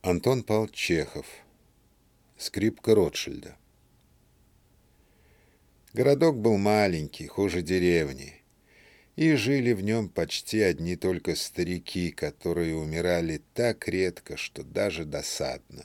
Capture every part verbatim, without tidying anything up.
Антон Павлович Чехов. Скрипка Ротшильда. Городок был маленький, хуже деревни, и жили в нем почти одни только старики, которые умирали так редко, что даже досадно.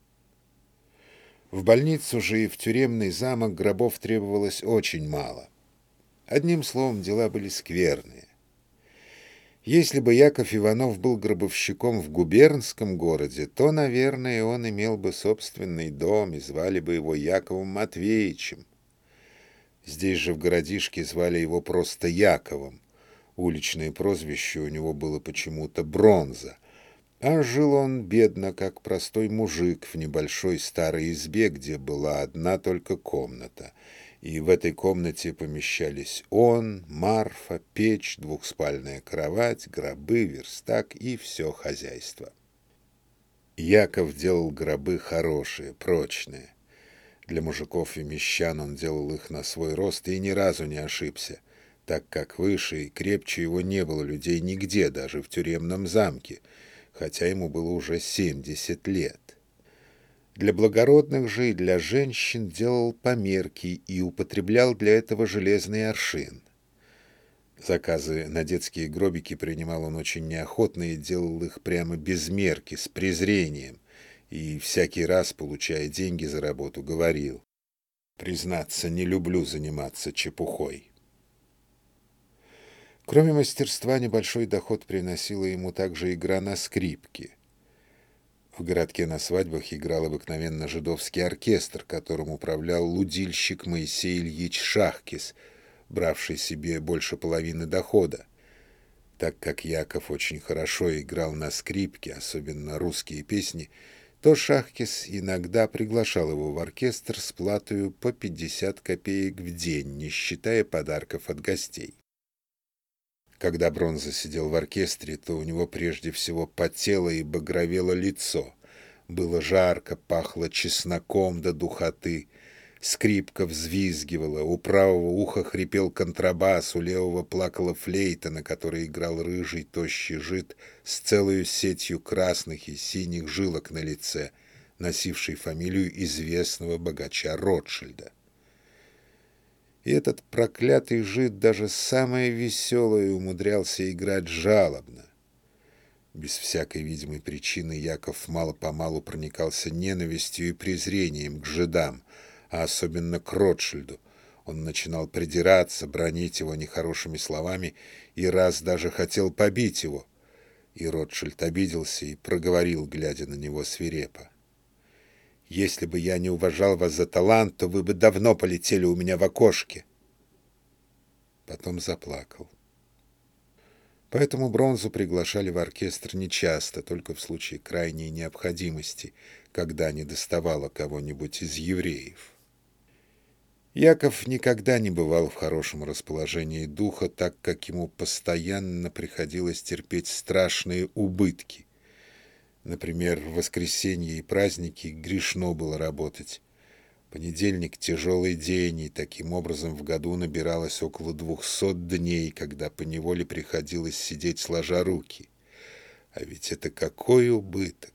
В больницу же и в тюремный замок гробов требовалось очень мало. Одним словом, дела были скверные. Если бы Яков Иванов был гробовщиком в губернском городе, то, наверное, он имел бы собственный дом и звали бы его Яковом Матвеевичем. Здесь же в городишке звали его просто Яковом. Уличное прозвище у него было почему-то Бронза. А жил он бедно, как простой мужик, в небольшой старой избе, где была одна только комната. И в этой комнате помещались он, Марфа, печь, двухспальная кровать, гробы, верстак и все хозяйство. Яков делал гробы хорошие, прочные. Для мужиков и мещан он делал их на свой рост и ни разу не ошибся, так как выше и крепче его не было людей нигде, даже в тюремном замке, хотя ему было уже семьдесят лет. Для благородных же и для женщин делал померки и употреблял для этого железный аршин. Заказы на детские гробики принимал он очень неохотно и делал их прямо без мерки, с презрением, и всякий раз, получая деньги за работу, говорил: «Признаться, не люблю заниматься чепухой». Кроме мастерства, небольшой доход приносила ему также игра на скрипке. В городке на свадьбах играл обыкновенно жидовский оркестр, которым управлял лудильщик Моисей Ильич Шахкис, бравший себе больше половины дохода. Так как Яков очень хорошо играл на скрипке, особенно русские песни, то Шахкис иногда приглашал его в оркестр с платою по пятьдесят копеек в день, не считая подарков от гостей. Когда Бронза сидел в оркестре, то у него прежде всего потело и багровело лицо. Было жарко, пахло чесноком до духоты. Скрипка взвизгивала, у правого уха хрипел контрабас, у левого плакала флейта, на которой играл рыжий тощий жид с целою сетью красных и синих жилок на лице, носивший фамилию известного богача Ротшильда. И этот проклятый жид даже самое веселое умудрялся играть жалобно. Без всякой видимой причины Яков мало-помалу проникался ненавистью и презрением к жидам, а особенно к Ротшильду. Он начинал придираться, бранить его нехорошими словами и раз даже хотел побить его. И Ротшильд обиделся и проговорил, глядя на него свирепо: «Если бы я не уважал вас за талант, то вы бы давно полетели у меня в окошке». Потом заплакал. Поэтому Бронзу приглашали в оркестр нечасто, только в случае крайней необходимости, когда недоставало кого-нибудь из евреев. Яков никогда не бывал в хорошем расположении духа, так как ему постоянно приходилось терпеть страшные убытки. Например, в воскресенье и праздники грешно было работать. Понедельник — тяжелый день, и таким образом в году набиралось около двухсот дней, когда поневоле приходилось сидеть сложа руки. А ведь это какой убыток!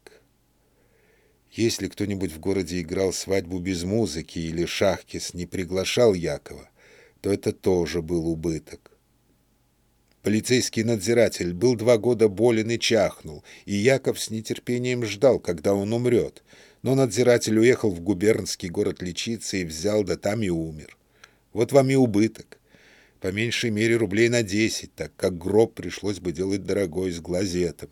Если кто-нибудь в городе играл свадьбу без музыки или Шахкис не приглашал Якова, то это тоже был убыток. Полицейский надзиратель был два года болен и чахнул, и Яков с нетерпением ждал, когда он умрет. Но надзиратель уехал в губернский город лечиться и взял, да там и умер. Вот вам и убыток. По меньшей мере рублей на десять, так как гроб пришлось бы делать дорогой с глазетом.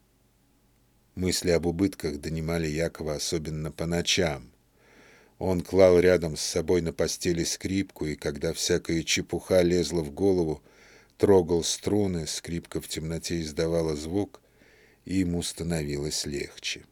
Мысли об убытках донимали Якова особенно по ночам. Он клал рядом с собой на постели скрипку, и когда всякая чепуха лезла в голову, трогал струны, скрипка в темноте издавала звук, и ему становилось легче.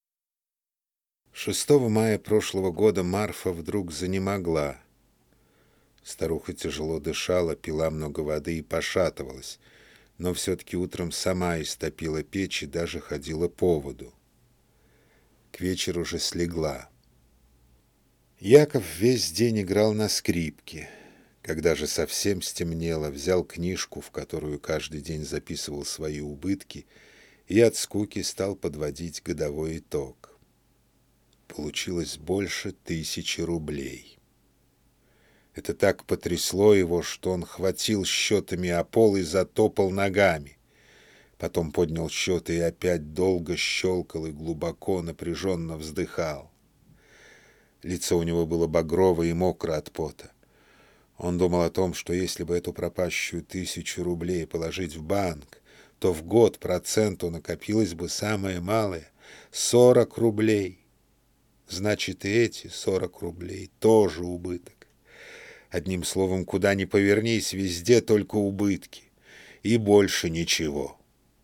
шестого мая прошлого года Марфа вдруг занемогла. Старуха тяжело дышала, пила много воды и пошатывалась, но все-таки утром сама истопила печь и даже ходила по воду. К вечеру же слегла. Яков весь день играл на скрипке. Когда же совсем стемнело, взял книжку, в которую каждый день записывал свои убытки, и от скуки стал подводить годовой итог. Получилось больше тысячи рублей. Это так потрясло его, что он хватил счетами о пол и затопал ногами. Потом поднял счеты и опять долго щелкал и глубоко напряженно вздыхал. Лицо у него было багровое и мокро от пота. Он думал о том, что если бы эту пропащую тысячу рублей положить в банк, то в год проценту накопилось бы самое малое — сорок рублей. Значит, и эти сорок рублей тоже убыток. Одним словом, куда ни повернись, везде только убытки. И больше ничего.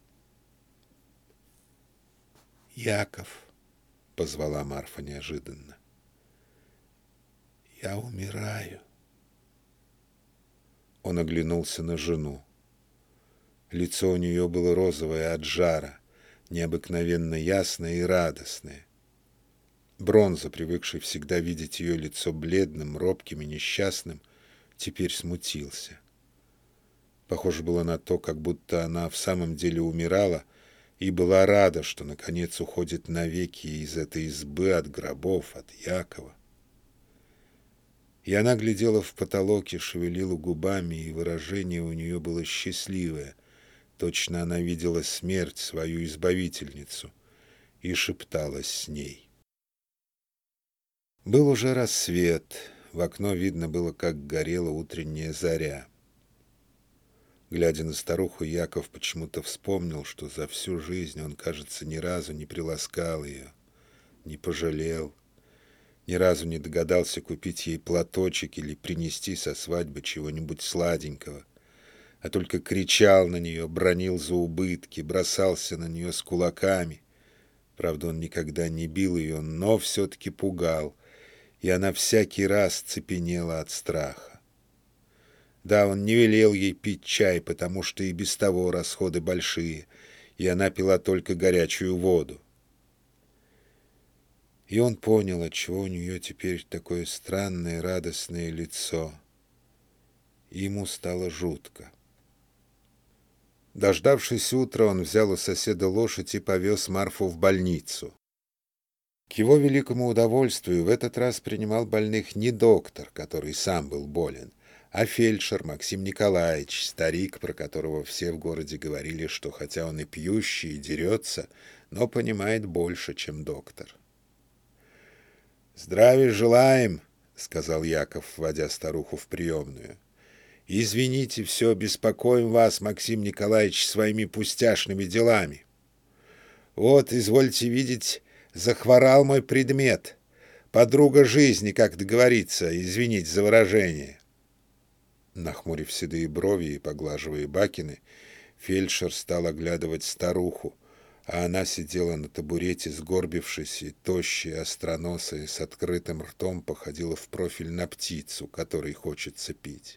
«Яков», — позвала Марфа неожиданно, — «я умираю». Он оглянулся на жену. Лицо у нее было розовое от жара, необыкновенно ясное и радостное. Бронза, привыкший всегда видеть ее лицо бледным, робким и несчастным, теперь смутился. Похоже было на то, как будто она в самом деле умирала и была рада, что наконец уходит навеки из этой избы от гробов, от Якова. И она глядела в потолок и шевелила губами, и выражение у нее было счастливое. Точно она видела смерть, свою избавительницу, и шепталась с ней. Был уже рассвет, в окно видно было, как горела утренняя заря. Глядя на старуху, Яков почему-то вспомнил, что за всю жизнь он, кажется, ни разу не приласкал ее, не пожалел, ни разу не догадался купить ей платочек или принести со свадьбы чего-нибудь сладенького, а только кричал на нее, бранил за убытки, бросался на нее с кулаками. Правда, он никогда не бил ее, но все-таки пугал, и она всякий раз цепенела от страха. Да, он не велел ей пить чай, потому что и без того расходы большие, и она пила только горячую воду. И он понял, отчего у нее теперь такое странное радостное лицо. И ему стало жутко. Дождавшись утра, он взял у соседа лошадь и повез Марфу в больницу. К его великому удовольствию в этот раз принимал больных не доктор, который сам был болен, а фельдшер Максим Николаевич, старик, про которого все в городе говорили, что хотя он и пьющий, и дерется, но понимает больше, чем доктор. «Здравия желаем», — сказал Яков, вводя старуху в приемную. «Извините, все беспокоим вас, Максим Николаевич, своими пустяшными делами. Вот, извольте видеть, захворал мой предмет, подруга жизни, как договориться, извините за выражение». Нахмурив седые брови и поглаживая бакины, фельдшер стал оглядывать старуху, а она сидела на табурете, сгорбившись, и тощая, остроносая, с открытым ртом походила в профиль на птицу, которой хочется пить.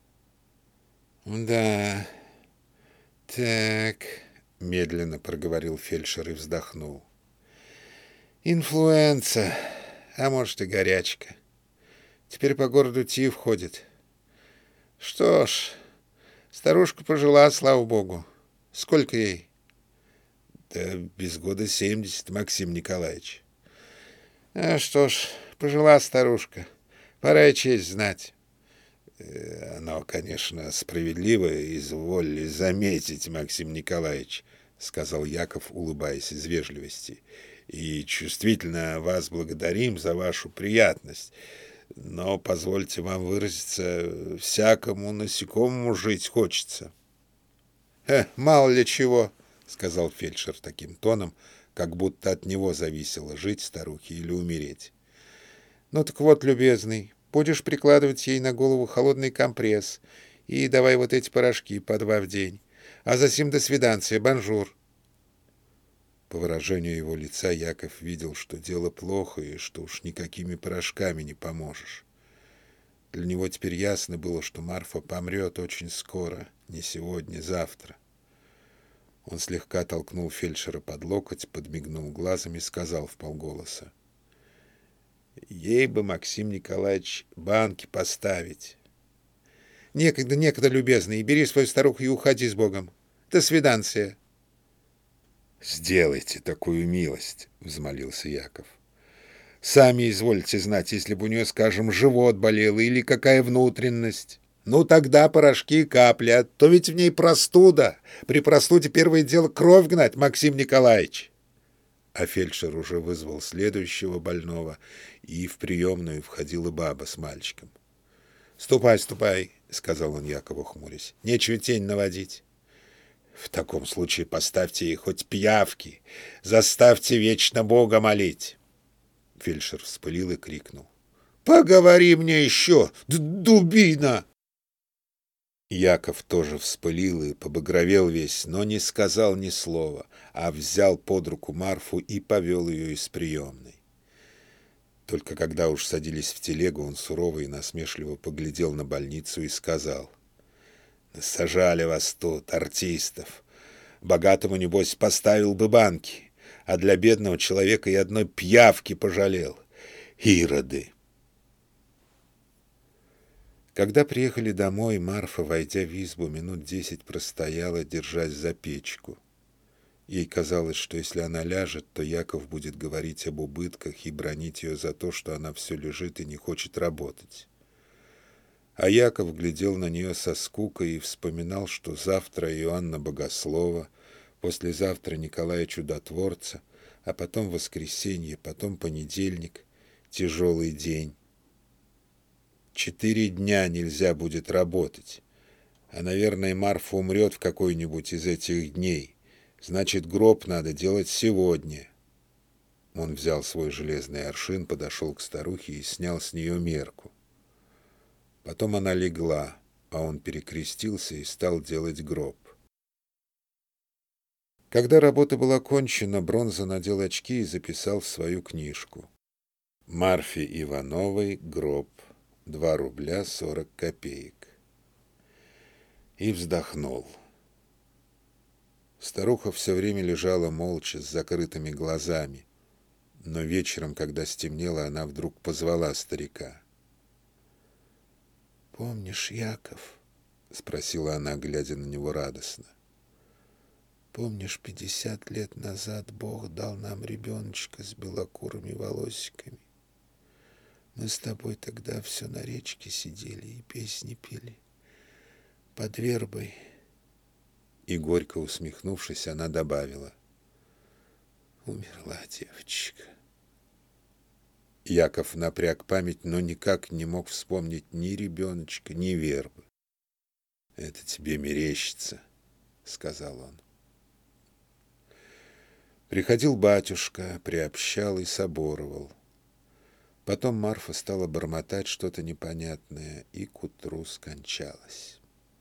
«Да, так», — медленно проговорил фельдшер и вздохнул. «Инфлюенса, а может и горячка. Теперь по городу тиф ходит. Что ж, старушка пожила, слава богу. Сколько ей?» «Да без года семьдесят, Максим Николаевич». «А что ж, пожила старушка. Пора и честь знать». «Оно, конечно, справедливо, изволили заметить, Максим Николаевич», — сказал Яков, улыбаясь из вежливости. «И чувствительно вас благодарим за вашу приятность. Но, позвольте вам выразиться, всякому насекомому жить хочется». «Э, мало ли чего», — сказал фельдшер таким тоном, как будто от него зависело, жить старухе или умереть. «Ну так вот, любезный, будешь прикладывать ей на голову холодный компресс и давай вот эти порошки по два в день. А засим до свиданция, бонжур». По выражению его лица Яков видел, что дело плохо и что уж никакими порошками не поможешь. Для него теперь ясно было, что Марфа помрет очень скоро, не сегодня, завтра. Он слегка толкнул фельдшера под локоть, подмигнул глазом и сказал вполголоса: «Ей бы, Максим Николаевич, банки поставить». «Некогда, некогда, любезный, бери свою старуху и уходи с Богом. До свиданция». «Сделайте такую милость», — взмолился Яков. «Сами извольте знать, если бы у нее, скажем, живот болел или какая внутренность. Ну, тогда порошки и капли, а то ведь в ней простуда. При простуде первое дело кровь гнать, Максим Николаевич». А фельдшер уже вызвал следующего больного, и в приемную входила баба с мальчиком. «Ступай, ступай», — сказал он Якову, хмурясь. «Нечего тень наводить. В таком случае поставьте ей хоть пиявки, заставьте вечно Бога молить». Фельдшер вспылил и крикнул: «Поговори мне еще, дубина!» Яков тоже вспылил и побагровел весь, но не сказал ни слова, а взял под руку Марфу и повел ее из приемной. Только когда уж садились в телегу, он сурово и насмешливо поглядел на больницу и сказал: «Сажали вас тут, артистов. Богатому, небось, поставил бы банки, а для бедного человека и одной пиявки пожалел. Ироды!» Когда приехали домой, Марфа, войдя в избу, минут десять простояла, держась за печку. Ей казалось, что если она ляжет, то Яков будет говорить об убытках и бранить ее за то, что она все лежит и не хочет работать. А Яков глядел на нее со скукой и вспоминал, что завтра Иоанна Богослова, послезавтра Николая Чудотворца, а потом воскресенье, потом понедельник, тяжелый день. Четыре дня нельзя будет работать, а, наверное, Марфа умрет в какой-нибудь из этих дней. Значит, гроб надо делать сегодня. Он взял свой железный аршин, подошел к старухе и снял с нее мерку. Потом она легла, а он перекрестился и стал делать гроб. Когда работа была кончена, Бронза надел очки и записал в свою книжку: «Марфе Ивановой гроб. Два рубля сорок копеек». И вздохнул. Старуха все время лежала молча, с закрытыми глазами. Но вечером, когда стемнело, она вдруг позвала старика. «Помнишь, Яков?» — спросила она, глядя на него радостно. «Помнишь, пятьдесят лет назад Бог дал нам ребеночка с белокурыми волосиками? Мы с тобой тогда все на речке сидели и песни пели под вербой». И, горько усмехнувшись, она добавила: «Умерла девочка». Яков напряг память, но никак не мог вспомнить ни ребеночка, ни вербы. «Это тебе мерещится», — сказал он. Приходил батюшка, приобщал и соборовал. Потом Марфа стала бормотать что-то непонятное и к утру скончалась.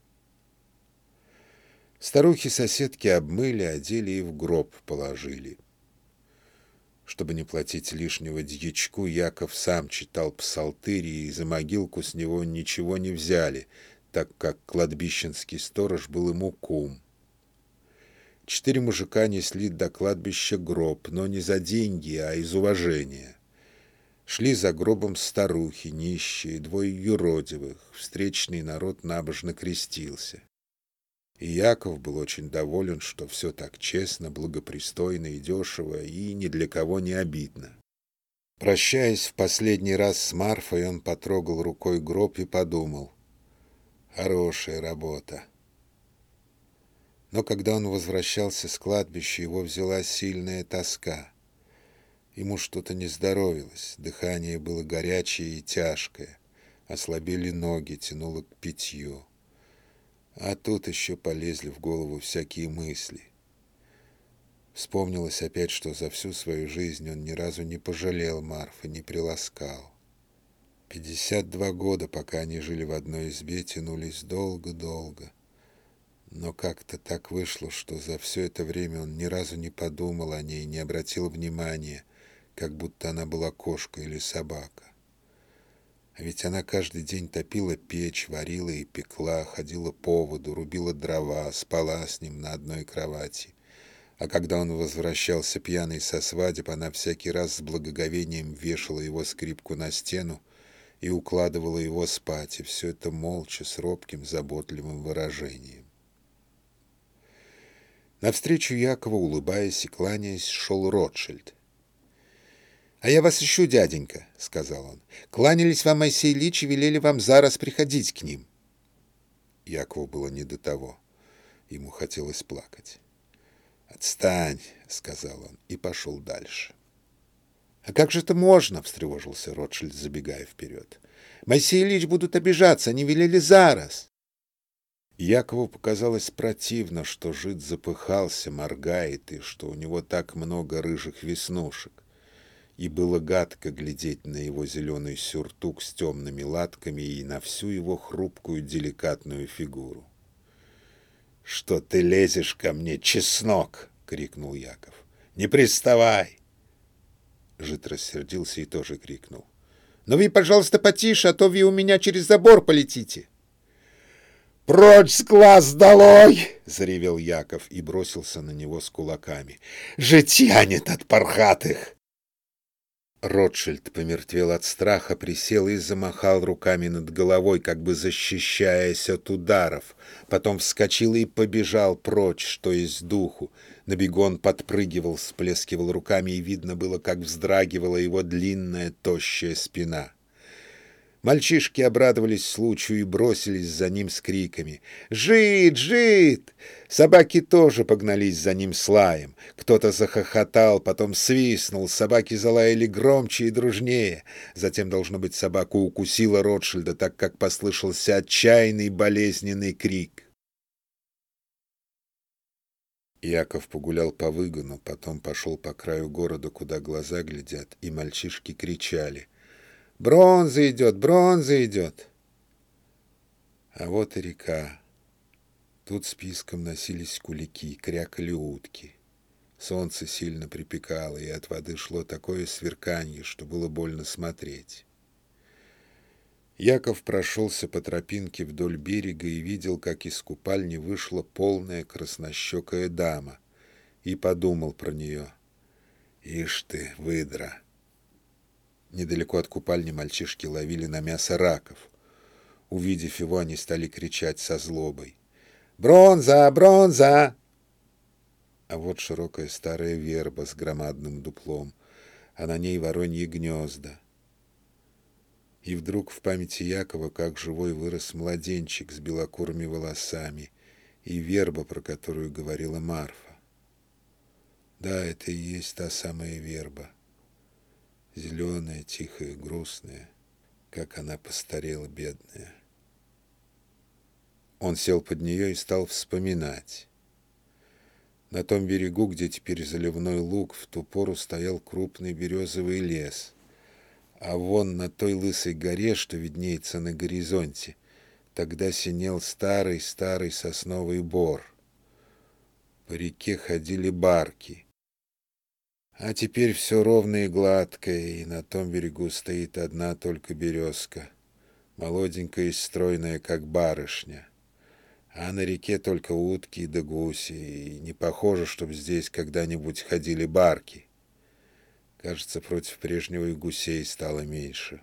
Старухи-соседки обмыли, одели и в гроб положили. Чтобы не платить лишнего дьячку, Яков сам читал псалтырь, и за могилку с него ничего не взяли, так как кладбищенский сторож был ему кум. Четыре мужика несли до кладбища гроб, но не за деньги, а из уважения. Шли за гробом старухи, нищие, двое юродивых. Встречный народ набожно крестился. И Яков был очень доволен, что все так честно, благопристойно и дешево, и ни для кого не обидно. Прощаясь в последний раз с Марфой, он потрогал рукой гроб и подумал: хорошая работа. Но когда он возвращался с кладбища, его взяла сильная тоска. Ему что-то не здоровилось, дыхание было горячее и тяжкое, ослабели ноги, тянуло к питью. А тут еще полезли в голову всякие мысли. Вспомнилось опять, что за всю свою жизнь он ни разу не пожалел Марфы, не приласкал. Пятьдесят два года, пока они жили в одной избе, тянулись долго-долго. Но как-то так вышло, что за все это время он ни разу не подумал о ней, не обратил внимания, как будто она была кошка или собака. А ведь она каждый день топила печь, варила и пекла, ходила по воду, рубила дрова, спала с ним на одной кровати. А когда он возвращался пьяный со свадеб, она всякий раз с благоговением вешала его скрипку на стену и укладывала его спать, и все это молча, с робким, заботливым выражением. Навстречу Якову, улыбаясь и кланяясь, шел Ротшильд. «А я вас ищу, дяденька», — сказал он. «Кланялись вам Моисей Ильич и велели вам зараз приходить к ним». Якову было не до того. Ему хотелось плакать. «Отстань», — сказал он, и пошел дальше. «А как же это можно?» — встревожился Ротшильд, забегая вперед. «Моисей Ильич будут обижаться, они велели зараз». Якову показалось противно, что жид запыхался, моргает, и что у него так много рыжих веснушек. И было гадко глядеть на его зеленый сюртук с темными латками и на всю его хрупкую деликатную фигуру. «Что ты лезешь ко мне, чеснок?» — крикнул Яков. «Не приставай!» Жид рассердился и тоже крикнул. «Но вы, пожалуйста, потише, а то вы у меня через забор полетите!» «Прочь с глаз долой!» — заревел Яков и бросился на него с кулаками. «Житьянет от пархатых!» Ротшильд помертвел от страха, присел и замахал руками над головой, как бы защищаясь от ударов. Потом вскочил и побежал прочь, что есть духу. На бегу он подпрыгивал, всплескивал руками, и видно было, как вздрагивала его длинная тощая спина. Мальчишки обрадовались случаю и бросились за ним с криками. «Жид! Жид!» Собаки тоже погнались за ним с лаем. Кто-то захохотал, потом свистнул, собаки залаяли громче и дружнее. Затем, должно быть, собаку укусила Ротшильда, так как послышался отчаянный болезненный крик. Яков погулял по выгону, потом пошел по краю города, куда глаза глядят, и мальчишки кричали: «Бронза идет! Бронза идет!» А вот и река. Тут списком носились кулики, крякали утки. Солнце сильно припекало, и от воды шло такое сверканье, что было больно смотреть. Яков прошелся по тропинке вдоль берега и видел, как из купальни вышла полная краснощекая дама, и подумал про нее: «Ишь ты, выдра!» Недалеко от купальни мальчишки ловили на мясо раков. Увидев его, они стали кричать со злобой: «Бронза! Бронза!» А вот широкая старая верба с громадным дуплом, а на ней вороньи гнезда. И вдруг в памяти Якова, как живой, вырос младенчик с белокурыми волосами, и верба, про которую говорила Марфа. Да, это и есть та самая верба. Зеленая, тихая, грустная, как она постарела, бедная. Он сел под нее и стал вспоминать. На том берегу, где теперь заливной луг, в ту пору стоял крупный березовый лес. А вон на той лысой горе, что виднеется на горизонте, тогда синел старый-старый сосновый бор. По реке ходили барки. А теперь все ровное и гладкое, и на том берегу стоит одна только березка, молоденькая и стройная, как барышня. А на реке только утки да гуси, и не похоже, чтобы здесь когда-нибудь ходили барки. Кажется, против прежнего и гусей стало меньше.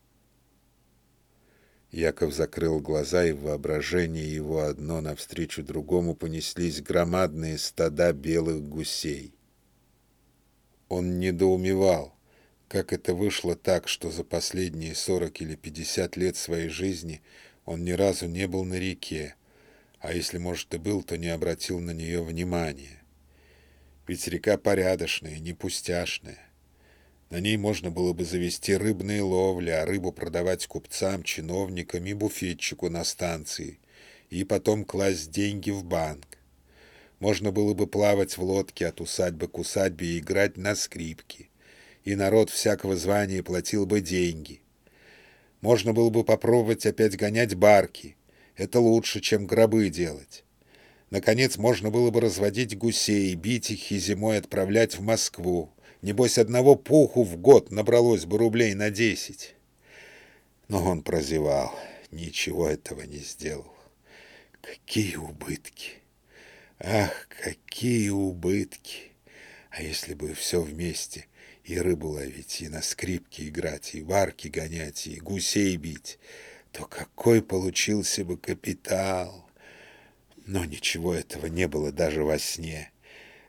Яков закрыл глаза, и в воображении его одно навстречу другому понеслись громадные стада белых гусей. Он недоумевал, как это вышло так, что за последние сорок или пятьдесят лет своей жизни он ни разу не был на реке, а если, может, и был, то не обратил на нее внимания. Ведь река порядочная, не пустяшная. На ней можно было бы завести рыбные ловли, а рыбу продавать купцам, чиновникам и буфетчику на станции, и потом класть деньги в банк. Можно было бы плавать в лодке от усадьбы к усадьбе и играть на скрипке, и народ всякого звания платил бы деньги. Можно было бы попробовать опять гонять барки. Это лучше, чем гробы делать. Наконец, можно было бы разводить гусей, бить их и зимой отправлять в Москву. Небось, одного пуху в год набралось бы рублей на десять. Но он прозевал, ничего этого не сделал. Какие убытки! Ах, какие убытки! А если бы все вместе, и рыбу ловить, и на скрипке играть, и барки гонять, и гусей бить, то какой получился бы капитал! Но ничего этого не было даже во сне.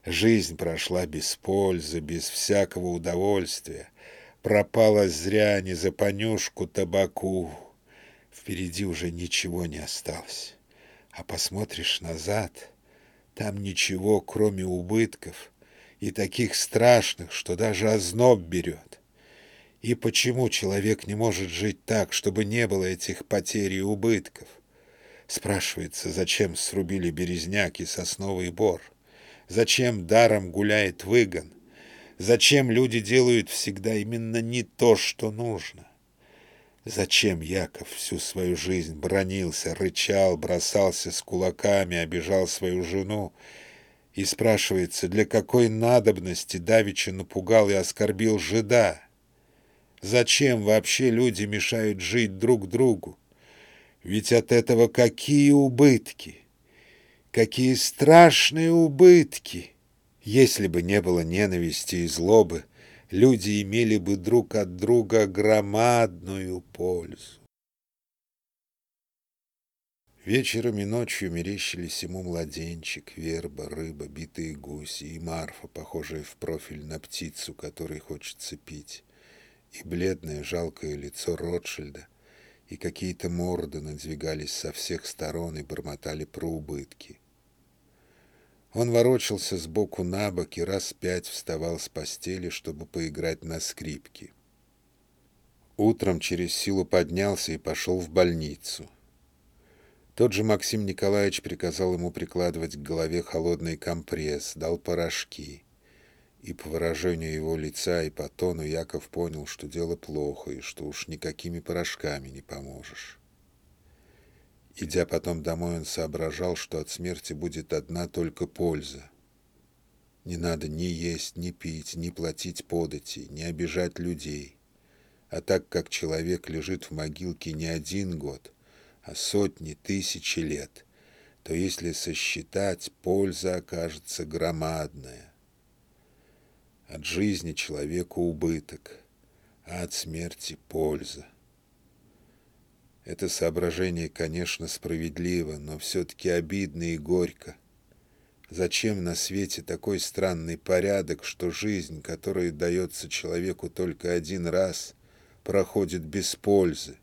Жизнь прошла без пользы, без всякого удовольствия. Пропала зря ни за понюшку табаку. Впереди уже ничего не осталось. А посмотришь назад, там ничего, кроме убытков, и таких страшных, что даже озноб берет. И почему человек не может жить так, чтобы не было этих потерь и убытков? Спрашивается, зачем срубили березняк и сосновый бор? Зачем даром гуляет выгон? Зачем люди делают всегда именно не то, что нужно? Зачем Яков всю свою жизнь бранился, рычал, бросался с кулаками, обижал свою жену? И спрашивается, для какой надобности давеча напугал и оскорбил жида? Зачем вообще люди мешают жить друг другу? Ведь от этого какие убытки! Какие страшные убытки! Если бы не было ненависти и злобы, люди имели бы друг от друга громадную пользу. Вечером и ночью мерещились ему младенчик, верба, рыба, битые гуси и Марфа, похожая в профиль на птицу, которой хочется пить, и бледное жалкое лицо Ротшильда, и какие-то морды надвигались со всех сторон и бормотали про убытки. Он ворочался сбоку на бок и раз пять вставал с постели, чтобы поиграть на скрипке. Утром через силу поднялся и пошел в больницу. Тот же Максим Николаевич приказал ему прикладывать к голове холодный компресс, дал порошки. И по выражению его лица и по тону Яков понял, что дело плохо и что уж никакими порошками не поможешь. Идя потом домой, он соображал, что от смерти будет одна только польза. Не надо ни есть, ни пить, ни платить подати, ни обижать людей. А так как человек лежит в могилке не один год, а сотни, тысячи лет, то если сосчитать, польза окажется громадная. От жизни человеку убыток, а от смерти польза. Это соображение, конечно, справедливо, но все-таки обидно и горько. Зачем на свете такой странный порядок, что жизнь, которая дается человеку только один раз, проходит без пользы?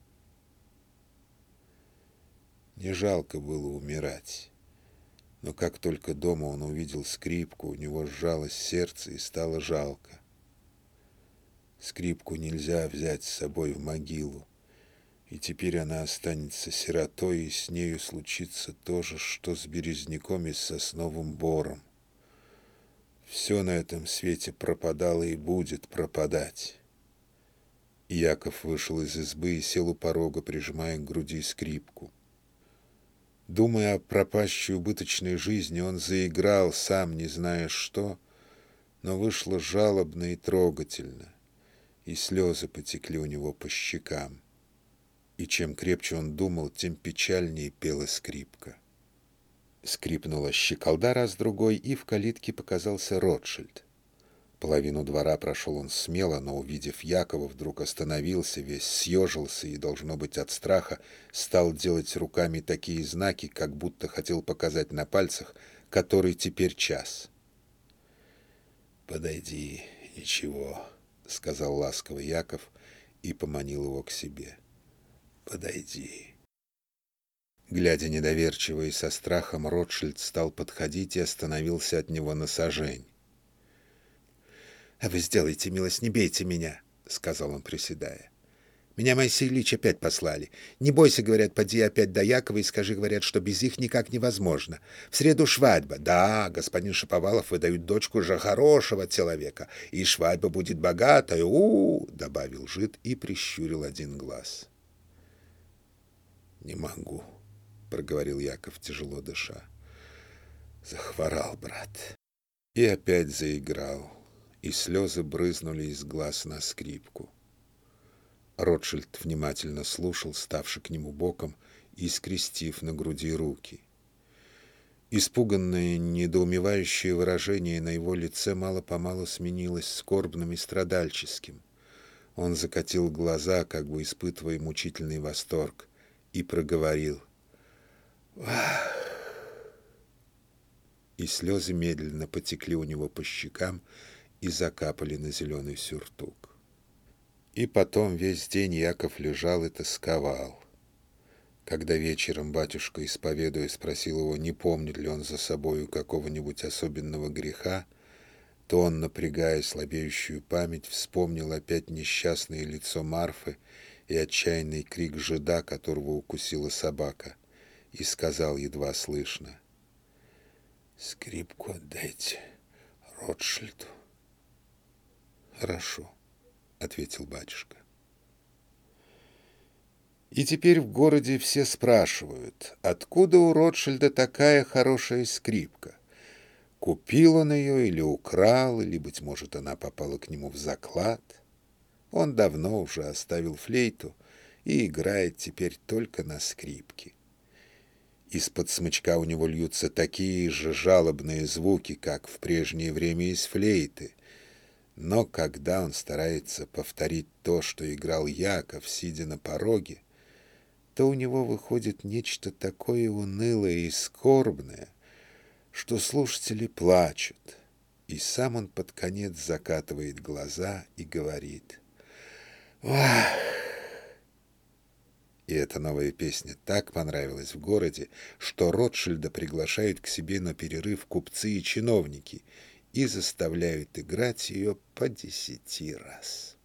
Не жалко было умирать. Но как только дома он увидел скрипку, у него сжалось сердце и стало жалко. Скрипку нельзя взять с собой в могилу. И теперь она останется сиротой, и с нею случится то же, что с березняком и с сосновым бором. Все на этом свете пропадало и будет пропадать. И Яков вышел из избы и сел у порога, прижимая к груди скрипку. Думая о пропащей убыточной жизни, он заиграл, сам не зная что, но вышло жалобно и трогательно, и слезы потекли у него по щекам. И чем крепче он думал, тем печальнее пела скрипка. Скрипнула щеколда раз-другой, и в калитке показался Ротшильд. Половину двора прошел он смело, но, увидев Якова, вдруг остановился, весь съежился и, должно быть, от страха, стал делать руками такие знаки, как будто хотел показать на пальцах, который теперь час. «Подойди, ничего», — сказал ласково Яков и поманил его к себе. «Подойди». Глядя недоверчиво и со страхом, Ротшильд стал подходить и остановился от него на сажень. «А вы сделайте милость, не бейте меня», — сказал он, приседая. «Меня Моисей Ильич опять послали. Не бойся, говорят, поди опять до Якова и скажи, говорят, что без их никак невозможно. В среду свадьба. Да, господин Шаповалов выдают дочку же хорошего человека, и свадьба будет богатая. У-у-у», — добавил жид и прищурил один глаз. «Не могу», — проговорил Яков, тяжело дыша. «Захворал, брат». И опять заиграл, и слезы брызнули из глаз на скрипку. Ротшильд внимательно слушал, ставши к нему боком и скрестив на груди руки. Испуганное, недоумевающее выражение на его лице мало-помалу сменилось скорбным и страдальческим. Он закатил глаза, как бы испытывая мучительный восторг, и проговорил: «Вах!» и слезы медленно потекли у него по щекам и закапали на зеленый сюртук. И потом весь день Яков лежал и тосковал. Когда вечером батюшка, исповедуя, спросил его, не помнит ли он за собою какого-нибудь особенного греха, то он, напрягая слабеющую память, вспомнил опять несчастное лицо Марфы и отчаянный крик жида, которого укусила собака, и сказал едва слышно: «Скрипку отдайте Ротшильду». «Хорошо», — ответил батюшка. И теперь в городе все спрашивают, откуда у Ротшильда такая хорошая скрипка. Купил он ее или украл, или, быть может, она попала к нему в заклад. Он давно уже оставил флейту и играет теперь только на скрипке. Из-под смычка у него льются такие же жалобные звуки, как в прежнее время из флейты. Но когда он старается повторить то, что играл Яков, сидя на пороге, то у него выходит нечто такое унылое и скорбное, что слушатели плачут, и сам он под конец закатывает глаза и говорит: «Вах!» И эта новая песня так понравилась в городе, что Ротшильда приглашают к себе на перерыв купцы и чиновники и заставляют играть ее по десяти раз.